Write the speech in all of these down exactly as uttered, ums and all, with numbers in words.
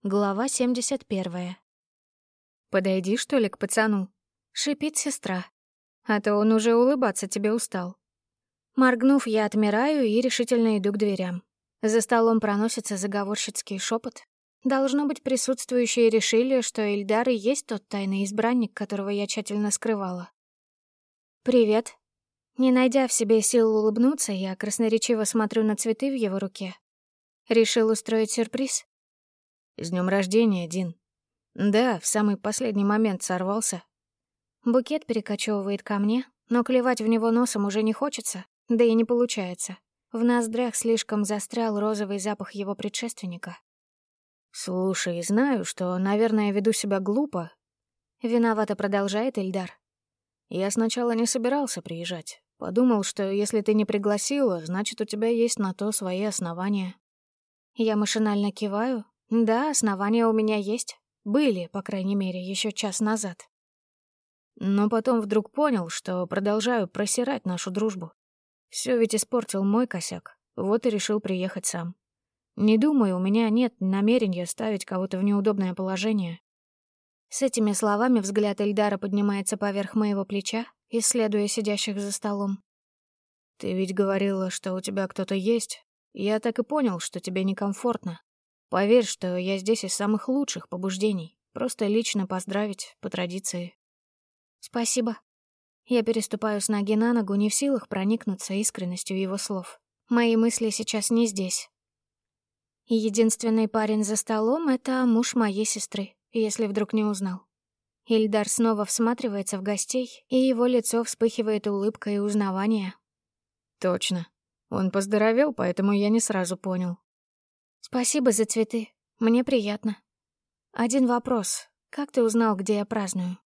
Глава семьдесят первая. «Подойди, что ли, к пацану?» — шипит сестра. «А то он уже улыбаться тебе устал». Моргнув, я отмираю и решительно иду к дверям. За столом проносится заговорщицкий шепот. Должно быть, присутствующие решили, что Ильдар и есть тот тайный избранник, которого я тщательно скрывала. «Привет». Не найдя в себе сил улыбнуться, я красноречиво смотрю на цветы в его руке. Решил устроить сюрприз? «С днем рождения, Дин». «Да, в самый последний момент сорвался». Букет перекочевывает ко мне, но клевать в него носом уже не хочется, да и не получается. В ноздрях слишком застрял розовый запах его предшественника. «Слушай, знаю, что, наверное, веду себя глупо». Виновато продолжает Ильдар. «Я сначала не собирался приезжать. Подумал, что если ты не пригласила, значит, у тебя есть на то свои основания». Я машинально киваю. Да, основания у меня есть. Были, по крайней мере, еще час назад. Но потом вдруг понял, что продолжаю просирать нашу дружбу. Все ведь испортил мой косяк, вот и решил приехать сам. Не думаю, у меня нет намерения ставить кого-то в неудобное положение». С этими словами взгляд Эльдара поднимается поверх моего плеча, исследуя сидящих за столом. «Ты ведь говорила, что у тебя кто-то есть. Я так и понял, что тебе некомфортно. Поверь, что я здесь из самых лучших побуждений. Просто лично поздравить, по традиции». «Спасибо». Я переступаю с ноги на ногу, не в силах проникнуться искренностью его слов. Мои мысли сейчас не здесь. Единственный парень за столом — это муж моей сестры, если вдруг не узнал. Ильдар снова всматривается в гостей, и его лицо вспыхивает улыбкой узнавания. «Точно. Он поздоровел, поэтому я не сразу понял». «Спасибо за цветы. Мне приятно. Один вопрос. Как ты узнал, где я праздную?»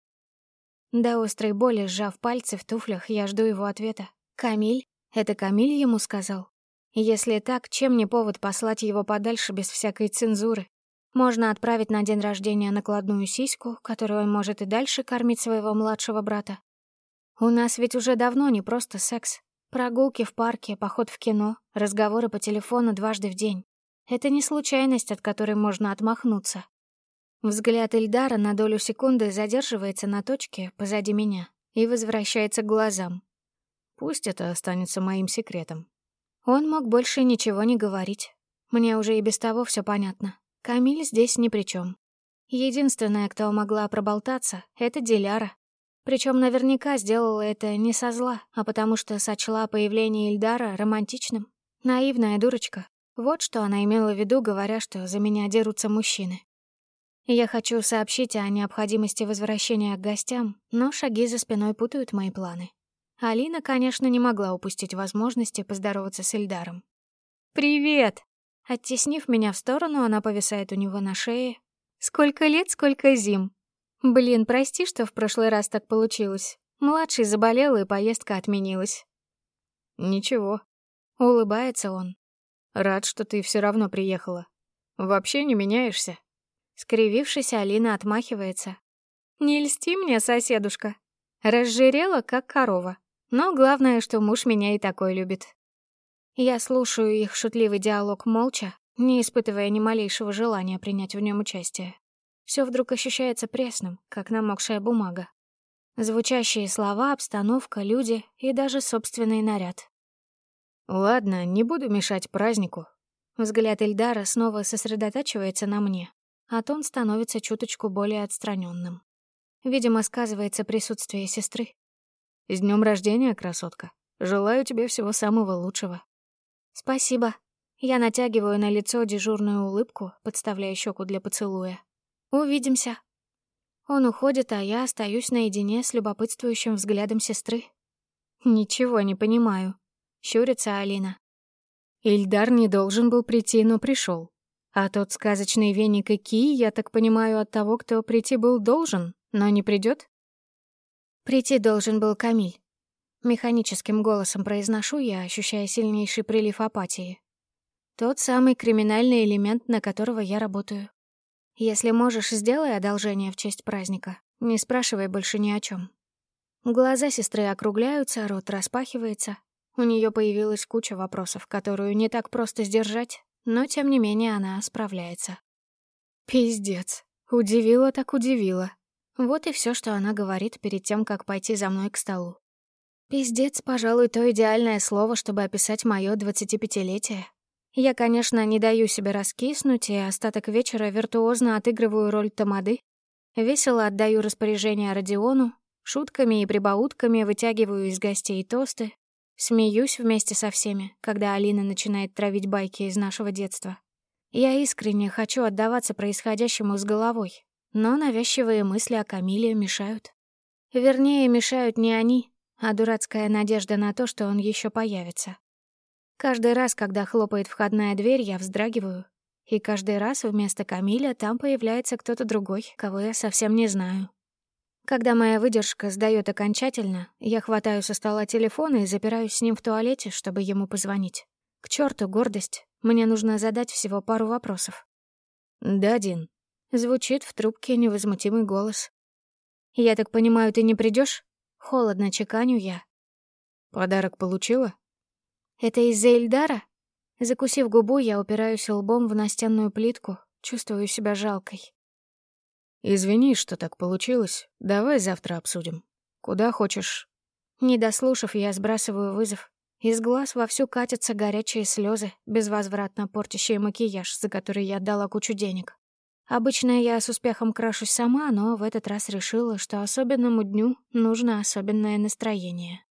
До острой боли, сжав пальцы в туфлях, я жду его ответа. «Камиль? Это Камиль ему сказал?» Если так, чем не повод послать его подальше без всякой цензуры? Можно отправить на день рождения накладную сиську, которую он может и дальше кормить своего младшего брата. У нас ведь уже давно не просто секс. Прогулки в парке, поход в кино, разговоры по телефону дважды в день. Это не случайность, от которой можно отмахнуться. Взгляд Ильдара на долю секунды задерживается на точке позади меня и возвращается к глазам. «Пусть это останется моим секретом». Он мог больше ничего не говорить. Мне уже и без того все понятно. Камиль здесь ни при чем. Единственная, кто могла проболтаться, — это Диляра. Причем наверняка сделала это не со зла, а потому что сочла появление Ильдара романтичным. Наивная дурочка. Вот что она имела в виду, говоря, что за меня дерутся мужчины. Я хочу сообщить о необходимости возвращения к гостям, но шаги за спиной путают мои планы. Алина, конечно, не могла упустить возможности поздороваться с Ильдаром. «Привет!» Оттеснив меня в сторону, она повисает у него на шее. «Сколько лет, сколько зим!» «Блин, прости, что в прошлый раз так получилось. Младший заболел, и поездка отменилась». «Ничего», — улыбается он. «Рад, что ты все равно приехала. Вообще не меняешься». Скривившись, Алина отмахивается. «Не льсти мне, соседушка. Разжирела, как корова. Но главное, что муж меня и такой любит». Я слушаю их шутливый диалог молча, не испытывая ни малейшего желания принять в нем участие. Все вдруг ощущается пресным, как намокшая бумага. Звучащие слова, обстановка, люди и даже собственный наряд. «Ладно, не буду мешать празднику». Взгляд Ильдара снова сосредотачивается на мне, а тон становится чуточку более отстраненным. Видимо, сказывается присутствие сестры. «С днем рождения, красотка. Желаю тебе всего самого лучшего». «Спасибо». Я натягиваю на лицо дежурную улыбку, подставляя щеку для поцелуя. «Увидимся». Он уходит, а я остаюсь наедине с любопытствующим взглядом сестры. «Ничего не понимаю», — щурится Алина. «Ильдар не должен был прийти, но пришел. А тот сказочный веник и кий, я так понимаю, от того, кто прийти был должен, но не придет?» «Прийти должен был Камиль». Механическим голосом произношу я, ощущая сильнейший прилив апатии. Тот самый криминальный элемент, на которого я работаю. Если можешь, сделай одолжение в честь праздника. Не спрашивай больше ни о чем. Глаза сестры округляются, рот распахивается. У нее появилась куча вопросов, которую не так просто сдержать, но тем не менее она справляется. Пиздец. Удивила так удивила. Вот и все, что она говорит перед тем, как пойти за мной к столу. Пиздец, пожалуй, то идеальное слово, чтобы описать моё двадцатипятилетие. Я, конечно, не даю себе раскиснуть, и остаток вечера виртуозно отыгрываю роль тамады. Весело отдаю распоряжение Родиону, шутками и прибаутками вытягиваю из гостей тосты, смеюсь вместе со всеми, когда Алина начинает травить байки из нашего детства. Я искренне хочу отдаваться происходящему с головой, но навязчивые мысли о Камиле мешают. Вернее, мешают не они, а дурацкая надежда на то, что он еще появится. Каждый раз, когда хлопает входная дверь, я вздрагиваю, и каждый раз вместо Камиля там появляется кто-то другой, кого я совсем не знаю. Когда моя выдержка сдаёт окончательно, я хватаю со стола телефон и запираюсь с ним в туалете, чтобы ему позвонить. К чёрту гордость, мне нужно задать всего пару вопросов. «Да, Дин», — звучит в трубке невозмутимый голос. «Я так понимаю, ты не придёшь?» Холодно чеканю я. «Подарок получила?» «Это из-за Эльдара?» Закусив губу, я упираюсь лбом в настенную плитку, чувствую себя жалкой. «Извини, что так получилось. Давай завтра обсудим. Куда хочешь?» Не дослушав, я сбрасываю вызов. Из глаз вовсю катятся горячие слезы, безвозвратно портящие макияж, за который я отдала кучу денег. Обычно я с успехом крашусь сама, но в этот раз решила, что особенному дню нужно особенное настроение.